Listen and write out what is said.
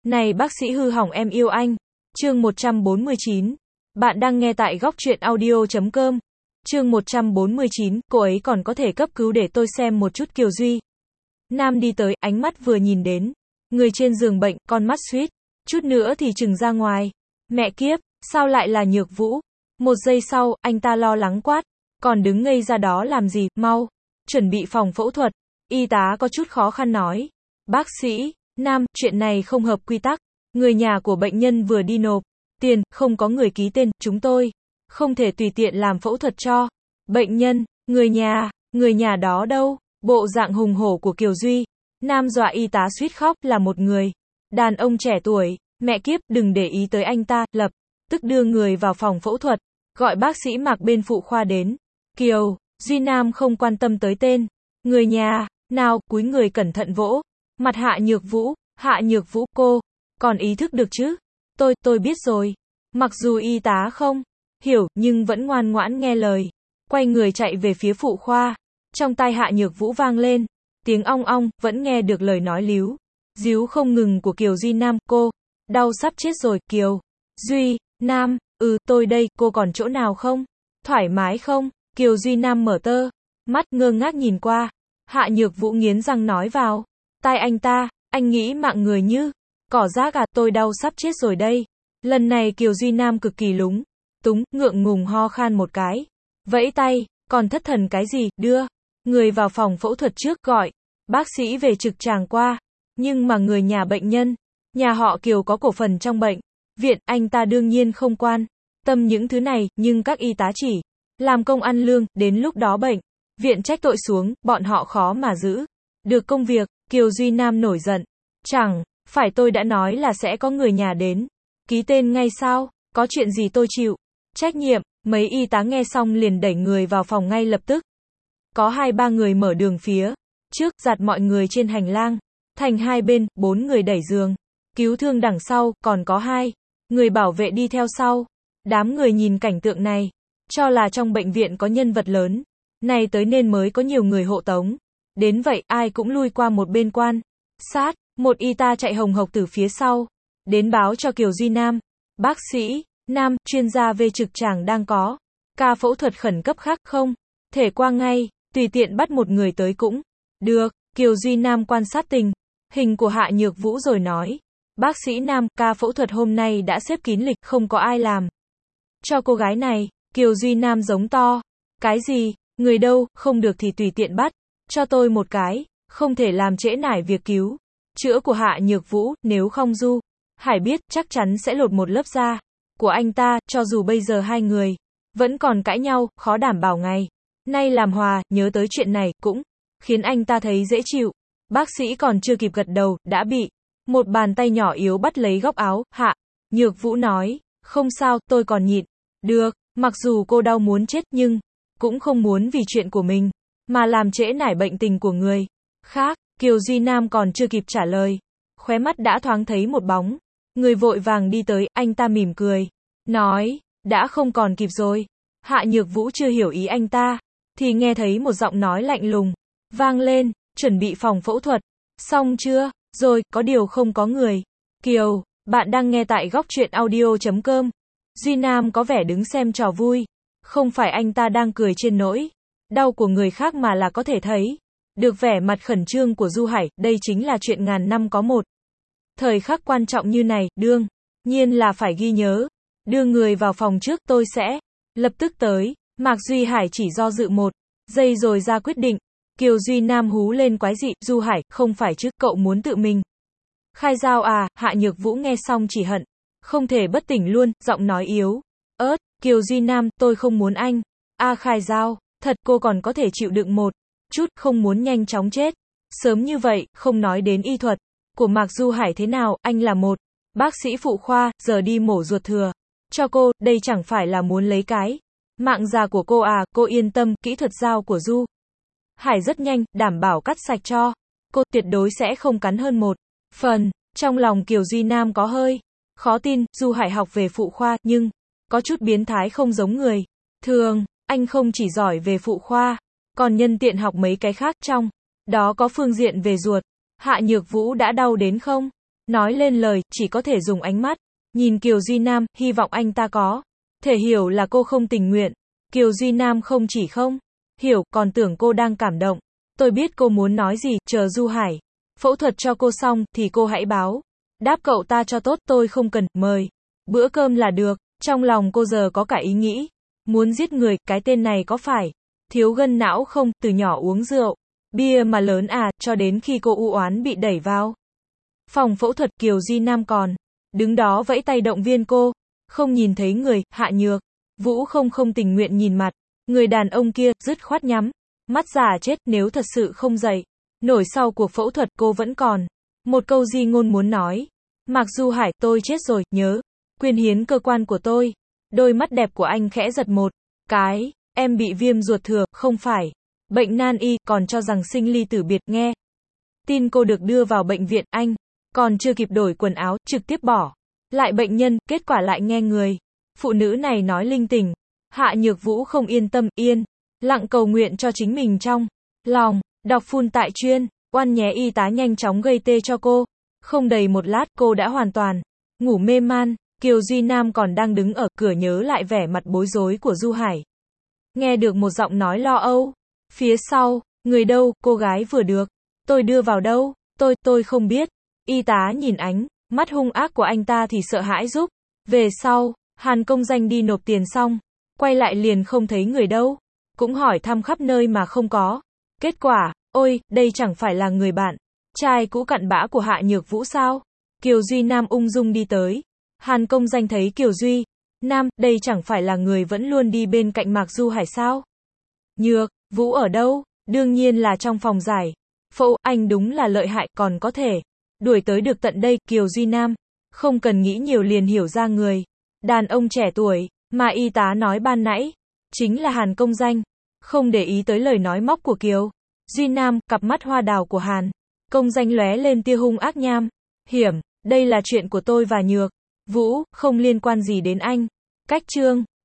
Này bác sĩ hư hỏng em yêu anh. Chương 149. Bạn đang nghe tại góc truyện audio.com. Chương 149, cô ấy còn có thể cấp cứu để tôi xem một chút. Kiều Duy Nam đi tới, ánh mắt vừa nhìn đến người trên giường bệnh, con mắt suýt chút nữa thì trừng ra ngoài. Mẹ kiếp, sao lại là Nhược Vũ? Một giây sau, anh ta lo lắng quát, còn đứng ngây ra đó làm gì, mau chuẩn bị phòng phẫu thuật. Y tá có chút khó khăn nói, bác sĩ Nam, chuyện này không hợp quy tắc. Người nhà của bệnh nhân vừa đi nộp tiền, không có người ký tên, chúng tôi không thể tùy tiện làm phẫu thuật cho bệnh nhân. Người nhà đó đâu? Bộ dạng hùng hổ của Kiều Duy Nam dọa y tá suýt khóc, là một người đàn ông trẻ tuổi. Mẹ kiếp, đừng để ý tới anh ta, lập tức đưa người vào phòng phẫu thuật, gọi bác sĩ Mạc bên phụ khoa đến. Kiều Duy Nam không quan tâm tới tên người nhà nào, cúi người cẩn thận vỗ mặt Hạ Nhược Vũ, cô còn ý thức được chứ? Tôi biết rồi. Mặc dù y tá không hiểu, nhưng vẫn ngoan ngoãn nghe lời, quay người chạy về phía phụ khoa. Trong tai Hạ Nhược Vũ vang lên tiếng ong ong, vẫn nghe được lời nói líu díu không ngừng của Kiều Duy Nam. Cô đau sắp chết rồi. Kiều Duy Nam, tôi đây, cô còn chỗ nào không? Thoải mái không? Kiều Duy Nam mở tơ mắt ngơ ngác nhìn qua. Hạ Nhược Vũ nghiến răng nói vào tai anh ta, anh nghĩ mạng người như cỏ rác à? Tôi đau sắp chết rồi đây. Lần này Kiều Duy Nam cực kỳ lúng túng, ngượng ngùng ho khan một cái, vẫy tay, còn thất thần cái gì, đưa người vào phòng phẫu thuật trước, gọi bác sĩ về trực tràng qua. Nhưng mà người nhà bệnh nhân, nhà họ Kiều có cổ phần trong bệnh viện, anh ta đương nhiên không quan tâm những thứ này, nhưng các y tá chỉ làm công ăn lương, đến lúc đó bệnh viện trách tội xuống, bọn họ khó mà giữ được công việc. Kiều Duy Nam nổi giận, chẳng phải tôi đã nói là sẽ có người nhà đến ký tên ngay sao? Có chuyện gì tôi chịu trách nhiệm. Mấy y tá nghe xong liền đẩy người vào phòng ngay lập tức. Có 2-3 người mở đường phía trước, giặt mọi người trên hành lang thành hai bên, 4 người đẩy giường cứu thương đằng sau, còn có 2 người bảo vệ đi theo sau. Đám người nhìn cảnh tượng này, cho là trong bệnh viện có nhân vật lớn này tới nên mới có nhiều người hộ tống đến vậy, ai cũng lui qua một bên quan sát. Một y tá chạy hồng hộc từ phía sau đến báo cho Kiều Duy Nam, bác sĩ Nam, chuyên gia về trực tràng đang có ca phẫu thuật khẩn cấp khác, không thể qua ngay, tùy tiện bắt một người tới cũng được. Kiều Duy Nam quan sát tình hình của Hạ Nhược Vũ rồi nói, bác sĩ Nam, ca phẫu thuật hôm nay đã xếp kín lịch, không có ai làm cho cô gái này. Kiều Duy Nam giống to, cái gì, người đâu, không được thì tùy tiện bắt cho tôi một cái, không thể làm trễ nải việc cứu chữa của Hạ Nhược Vũ, nếu không Du Hải biết chắc chắn sẽ lột một lớp da của anh ta. Cho dù bây giờ hai người vẫn còn cãi nhau, khó đảm bảo ngày nay làm hòa. Nhớ tới chuyện này cũng khiến anh ta thấy dễ chịu. Bác sĩ còn chưa kịp gật đầu, đã bị một bàn tay nhỏ yếu bắt lấy góc áo. Hạ Nhược Vũ nói, không sao, tôi còn nhịn được. Mặc dù cô đau muốn chết, nhưng cũng không muốn vì chuyện của mình mà làm trễ nải bệnh tình của người khác. Kiều Duy Nam còn chưa kịp trả lời, khóe mắt đã thoáng thấy một bóng người vội vàng đi tới. Anh ta mỉm cười, nói, đã không còn kịp rồi. Hạ Nhược Vũ chưa hiểu ý anh ta, thì nghe thấy một giọng nói lạnh lùng vang lên, chuẩn bị phòng phẫu thuật xong chưa? Rồi, có điều không có người. Kiều, bạn đang nghe tại góc truyện audio.com. Duy Nam có vẻ đứng xem trò vui, không phải anh ta đang cười trên nỗi đau của người khác, mà là có thể thấy được vẻ mặt khẩn trương của Du Hải. Đây chính là chuyện ngàn năm có một. Thời khắc quan trọng như này, đương nhiên là phải ghi nhớ. Đưa người vào phòng trước, tôi sẽ lập tức tới. Mạc Duy Hải chỉ do dự một giây rồi ra quyết định. Kiều Duy Nam hú lên quái dị, Du Hải, không phải chứ, cậu muốn tự mình khai dao à? Hạ Nhược Vũ nghe xong chỉ hận không thể bất tỉnh luôn, giọng nói yếu ớt. Kiều Duy Nam, tôi không muốn anh khai dao. Thật, cô còn có thể chịu đựng một chút, không muốn nhanh chóng chết sớm như vậy. Không nói đến y thuật của Mạc Du Hải thế nào, anh là một bác sĩ phụ khoa, giờ đi mổ ruột thừa cho cô, đây chẳng phải là muốn lấy cái mạng già của cô à? Cô yên tâm, kỹ thuật dao của Du Hải rất nhanh, đảm bảo cắt sạch cho cô, tuyệt đối sẽ không cắn hơn một phần. Trong lòng Kiều Duy Nam có hơi khó tin, Du Hải học về phụ khoa, nhưng có chút biến thái, không giống người thường. Anh không chỉ giỏi về phụ khoa, còn nhân tiện học mấy cái khác, trong đó có phương diện về ruột. Hạ Nhược Vũ đã đau đến không Nói lên lời, chỉ có thể dùng ánh mắt. Nhìn Kiều Duy Nam, hy vọng anh ta có thể hiểu là cô không tình nguyện. Kiều Duy Nam không chỉ không hiểu, còn tưởng cô đang cảm động. Tôi biết cô muốn nói gì, chờ Du Hải phẫu thuật cho cô xong, thì cô hãy báo đáp cậu ta cho tốt, tôi không cần mời bữa cơm là được. Trong lòng cô giờ có cả ý nghĩ muốn giết người, cái tên này có phải thiếu gân não không, từ nhỏ uống rượu bia mà lớn à. Cho đến khi cô u oán bị đẩy vào phòng phẫu thuật, Kiều Duy Nam còn đứng đó vẫy tay động viên cô. Không nhìn thấy người, Hạ Nhược Vũ không tình nguyện nhìn mặt người đàn ông kia, dứt khoát nhắm mắt giả chết. Nếu thật sự không dậy nổi sau cuộc phẫu thuật, cô vẫn còn một câu di ngôn muốn nói. Mạc Du Hải, tôi chết rồi, nhớ quyên hiến cơ quan của tôi. Đôi mắt đẹp của anh khẽ giật một cái. Em bị viêm ruột thừa, không phải bệnh nan y, còn cho rằng sinh ly tử biệt. Nghe tin cô được đưa vào bệnh viện, anh còn chưa kịp đổi quần áo, trực tiếp bỏ lại bệnh nhân. Kết quả lại nghe người phụ nữ này nói linh tinh. Hạ Nhược Vũ không yên tâm, yên lặng cầu nguyện cho chính mình trong lòng. Đọc phun tại chuyên oan nhé. Y tá nhanh chóng gây tê cho cô. Không đầy một lát, cô đã hoàn toàn ngủ mê man. Kiều Duy Nam còn đang đứng ở cửa nhớ lại vẻ mặt bối rối của Du Hải. Nghe được một giọng nói lo âu phía sau. Người đâu, cô gái vừa được tôi đưa vào đâu? Tôi không biết. Y tá nhìn ánh mắt hung ác của anh ta thì sợ hãi giúp. Về sau, Hàn Công Danh đi nộp tiền xong, quay lại liền không thấy người đâu. Cũng hỏi thăm khắp nơi mà không có kết quả. Ôi, đây chẳng phải là người bạn trai cũ cặn bã của Hạ Nhược Vũ sao? Kiều Duy Nam ung dung đi tới. Hàn Công Danh thấy Kiều Duy Nam, đây chẳng phải là người vẫn luôn đi bên cạnh Mạc Du Hải sao? Nhược Vũ ở đâu? Đương nhiên là trong phòng giải phẫu. Anh đúng là lợi hại, còn có thể đuổi tới được tận đây. Kiều Duy Nam không cần nghĩ nhiều liền hiểu ra người đàn ông trẻ tuổi mà y tá nói ban nãy chính là Hàn Công Danh. Không để ý tới lời nói móc của Kiều Duy Nam, cặp mắt hoa đào của Hàn Công Danh lóe lên tia hung ác nham hiểm. Đây là chuyện của tôi và Nhược Vũ, không liên quan gì đến anh. Cách chương